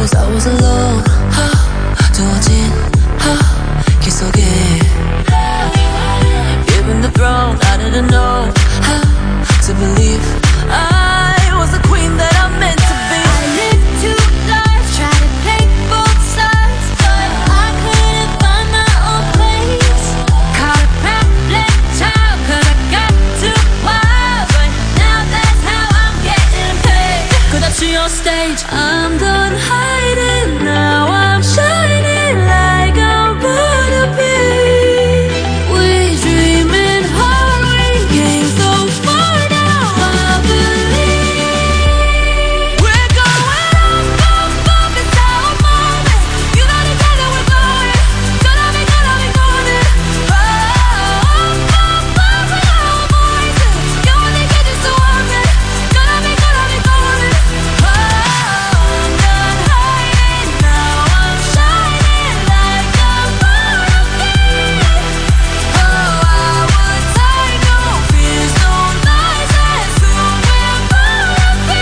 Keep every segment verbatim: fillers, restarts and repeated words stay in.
I was alone. 두어진 길 속에 given the throne, I didn't know how to believe I was the queen that I'm meant to be. I lived two lives, tried to take both sides, but I couldn't find my own place. Caught a problem child, cause I got too wild, but now that's how I'm getting paid. Could I see on stage? I'm done hiding, now I'm shining like I'm born to be. We dreaming hard, we came so far, now I believe. We're going up, up, up, it's our moment. You know together we're going. Gonna be, gonna be going. Oh, up, up, up, with our voices. You only get this to work it. Gonna be, gonna be going. Oh, I'm done hiding, now I'm shining like I'm born to be. Oh, I would take no fears, no lies, and soon we're born to be.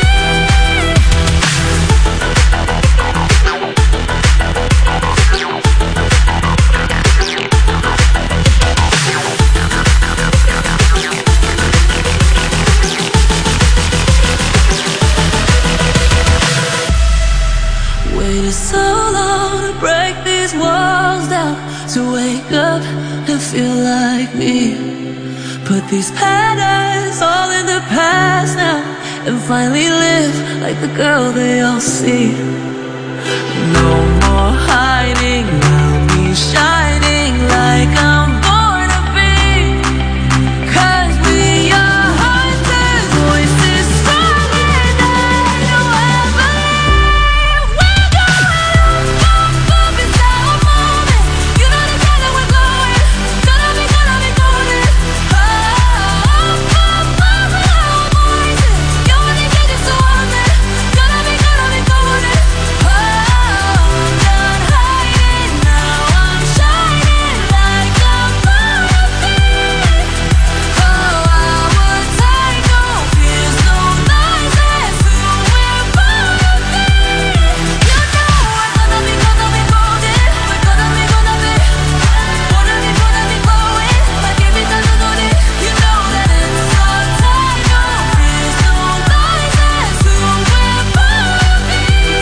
Waited so long to break these walls down, to wake up and feel like me. Put these patterns all in the past now, and finally live like the girl they all see. No more hiding, now me shining like I'm born to be. Cause we are hunters, voices strong and I know I believe. We're going up, up, up, it's our moment. You know together we're going. Gonna be, gonna be going. Oh, up, up, up, with our voices. You only get this to work it. Gonna be, gonna be going. Oh, I'm done hiding, now I'm shining like I'm born to be. Oh, I would take no fears, no lies, and soon we're born to be. You know we're gonna be, gonna be golden. We're gonna be, gonna be, gonna be, gonna be glowing. Like if it doesn't know it, you know that it's so tight. No fears, no lies, and soon we're born to be.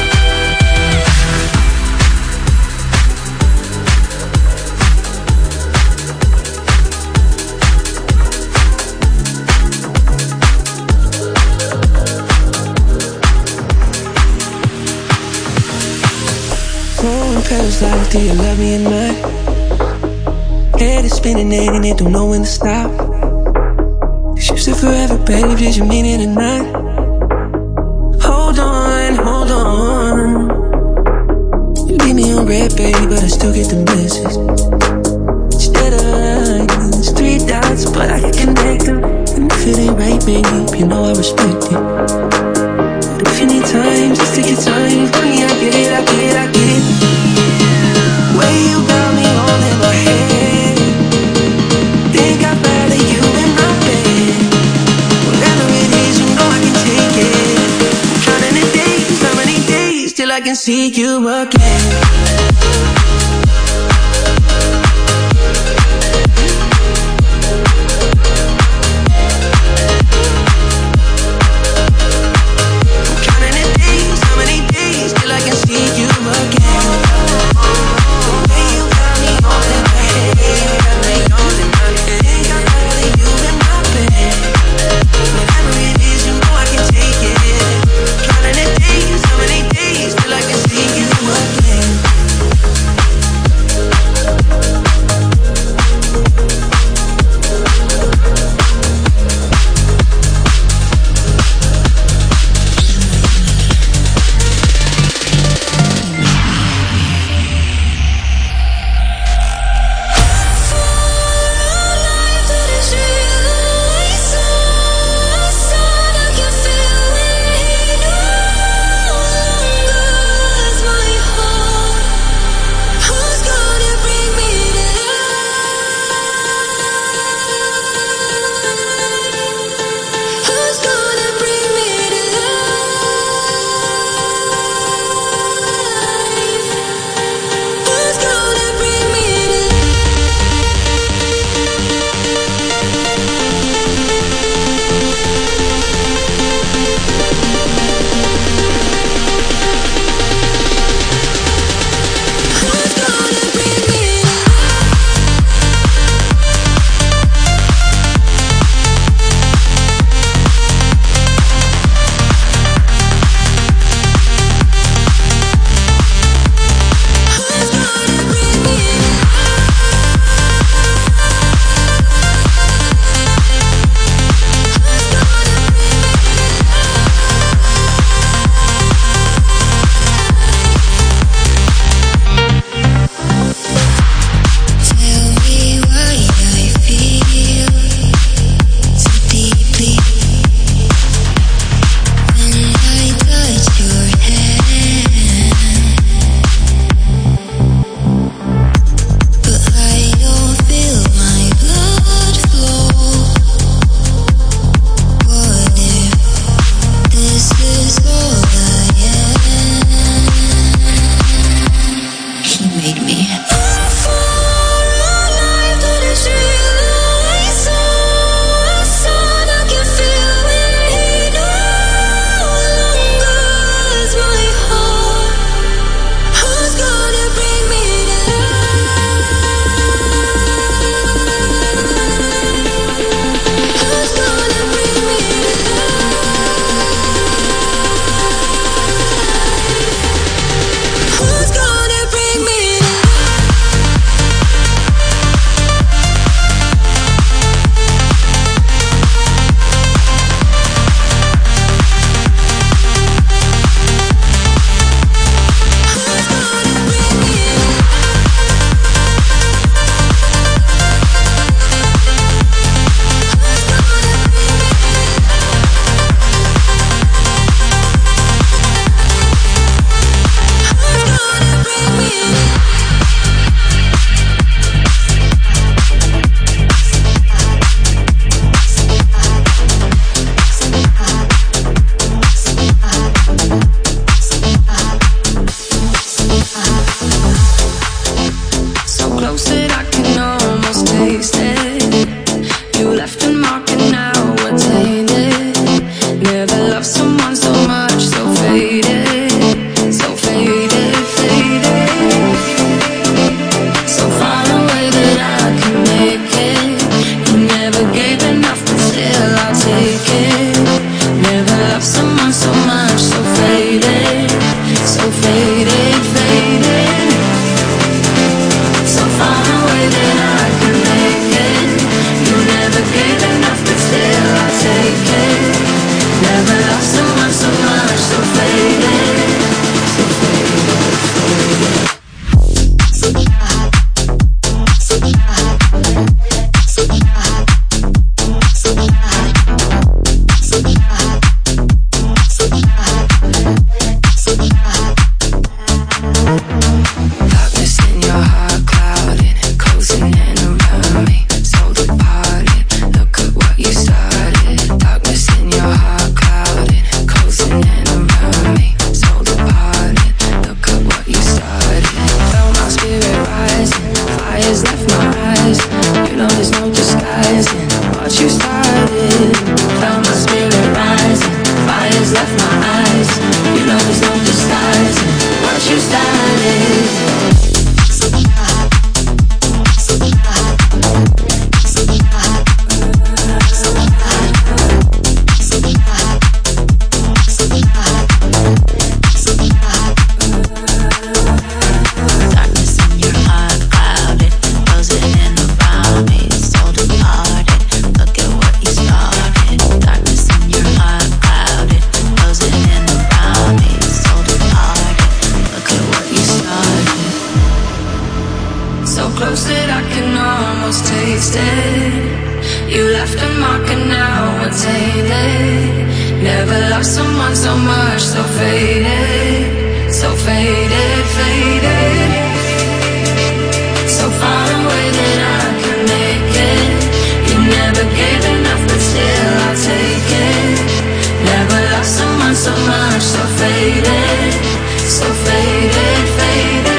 Phone pills like, do you love me or not? Head is spinning and it don't know when to stop. Is you still forever, babe, did you mean it or not? Hold on, hold on. You leave me on red, baby, but I still get the message. Instead of lines, three dots, but I can connect them. And if it ain't right, babe, you know I respect it. But if you need time, just take your time. Honey, I get it, I get it, I get it. Way you got me all in my head. Think I'd rather you in my bed. Whatever it is, you know I can take it. I'm counting the days, how many days till I can see you again. mark and now we're tainted. Never loved someone so much, so faded, so faded, faded. So far away that I can make it. You never gave enough, but still I'll take it. Never loved someone so much, so faded, so faded, faded.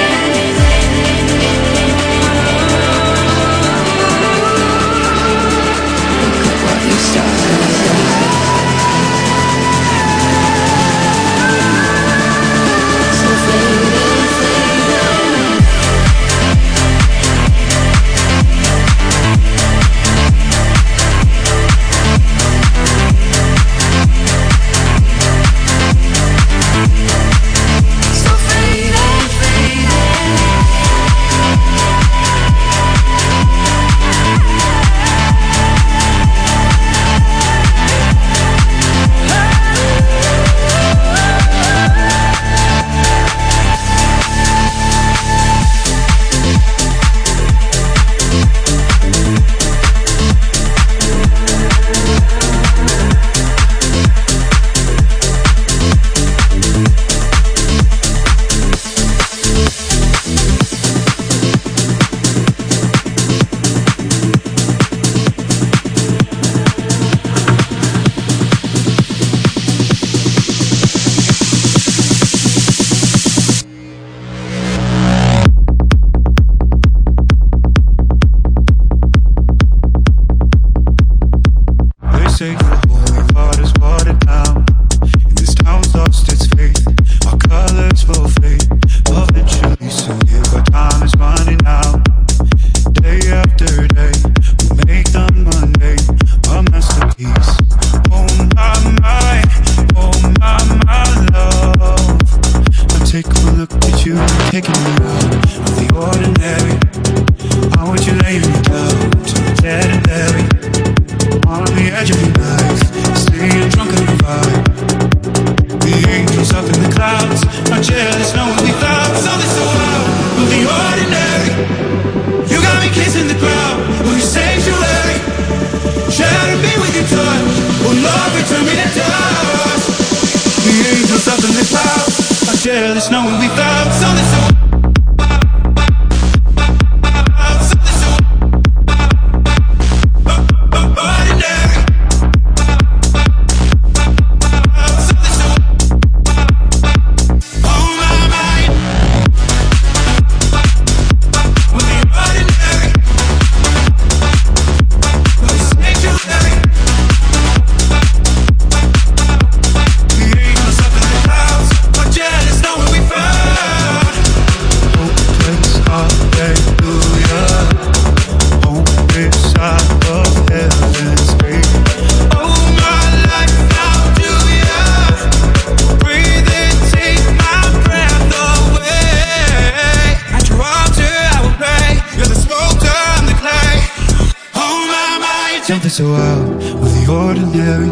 So out with the ordinary.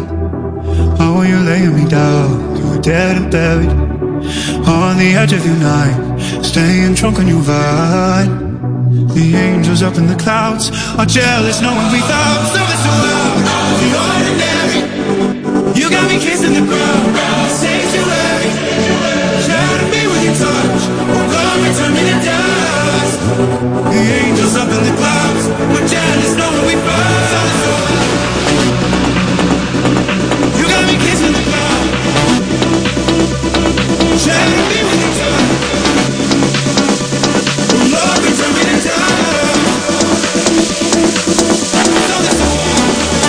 How are you laying me down? You were dead and buried on the edge of your night, staying drunk on your vibe. The angels up in the clouds are jealous knowing we thought something so out with the ordinary. You got me kissing the ground, sanctuary. Shadow me with your touch, oh glory, turn me to dust. The angels up in the clouds were jealous knowing we thought something so out. You got me kissing the ground, shadow me with your touch, oh glory, turn me to dust. Something so out.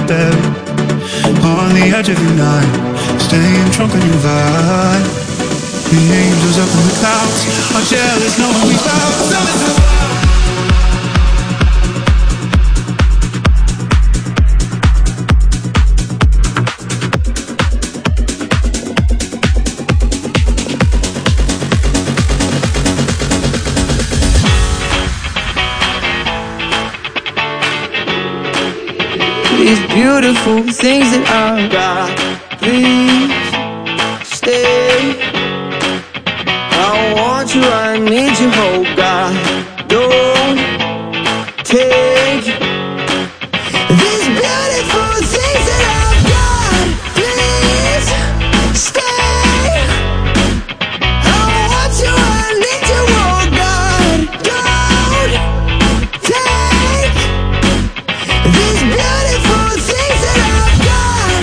buried on the edge of your night, staying drunk on your vibe. The angels up in the clouds are jealous knowing we found something. These beautiful things that I got, please stay. I want you, I need you, oh God. Don't take these beautiful things that I've got, please stay. I want you, I need you, oh God. Don't take these beautiful things that I've got.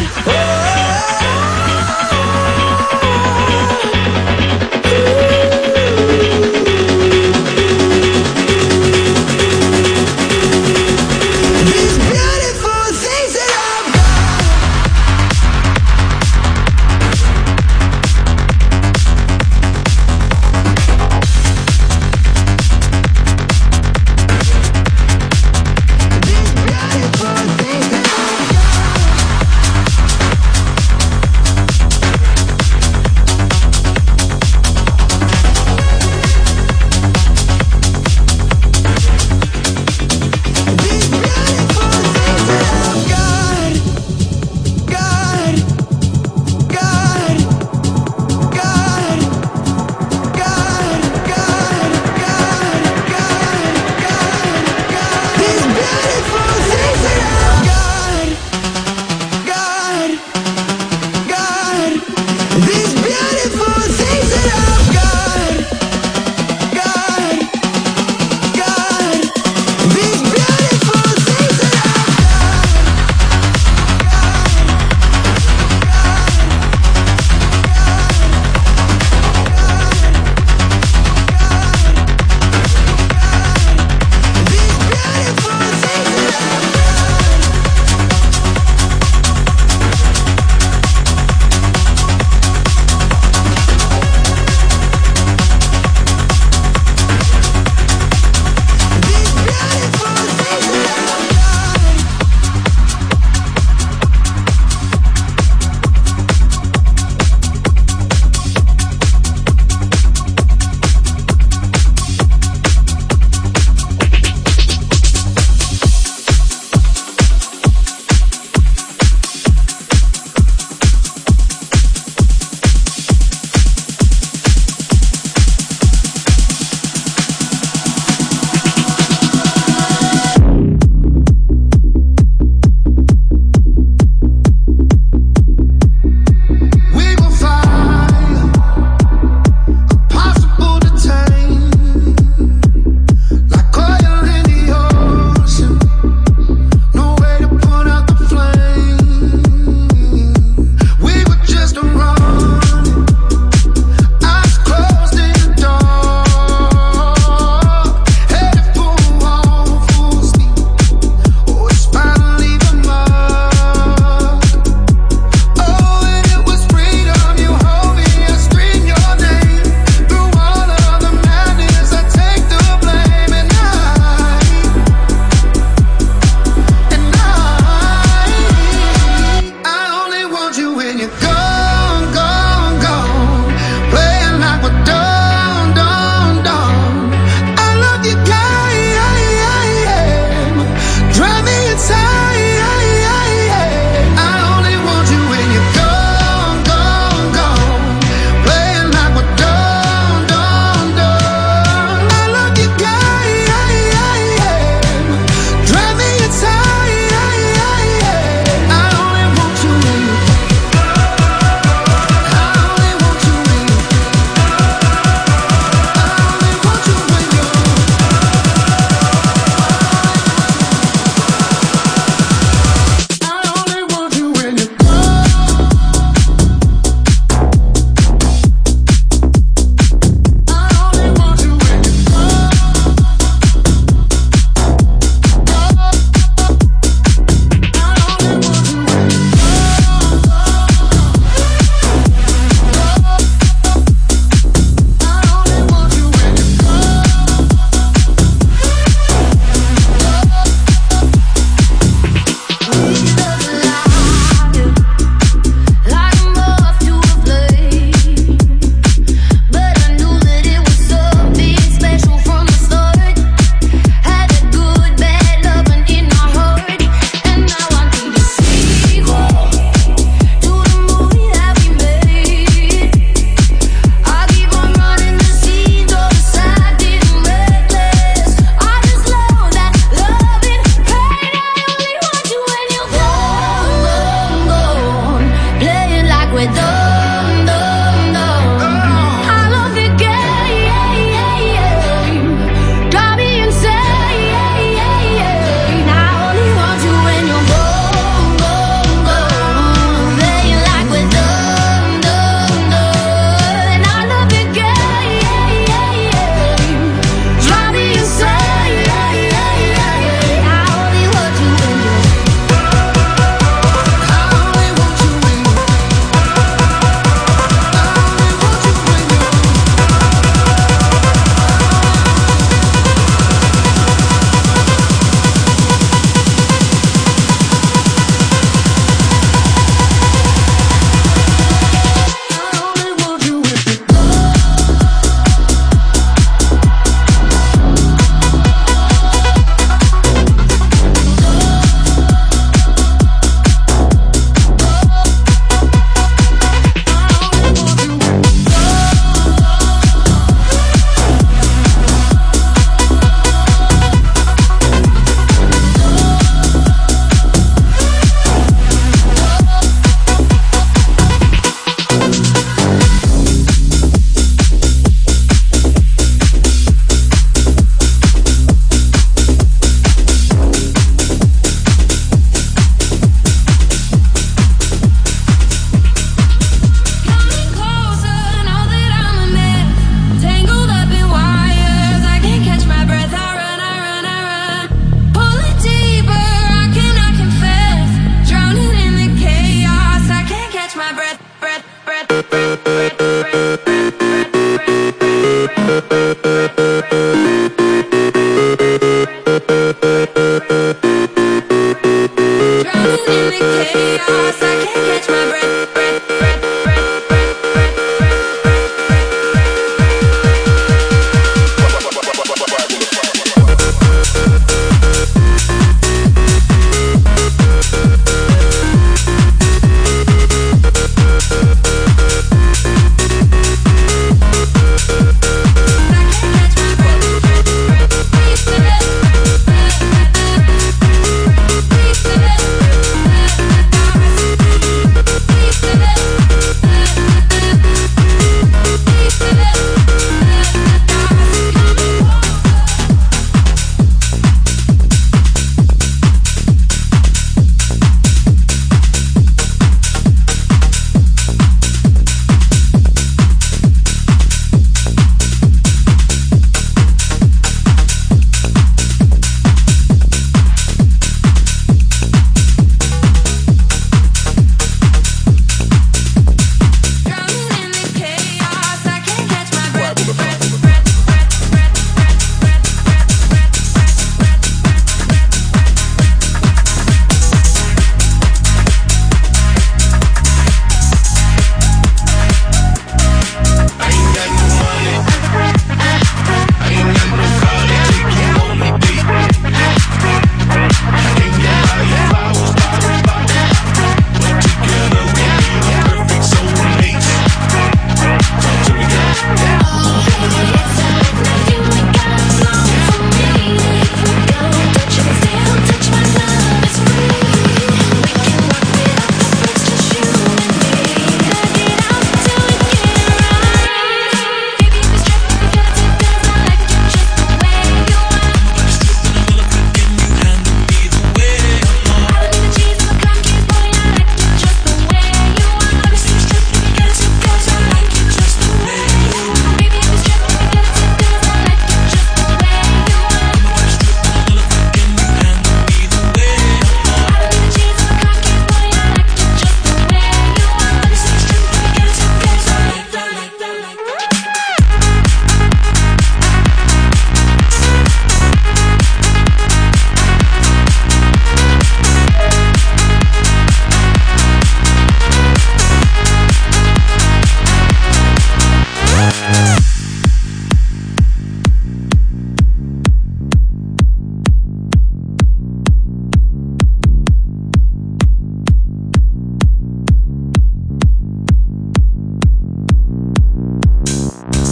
chaos, I can't catch my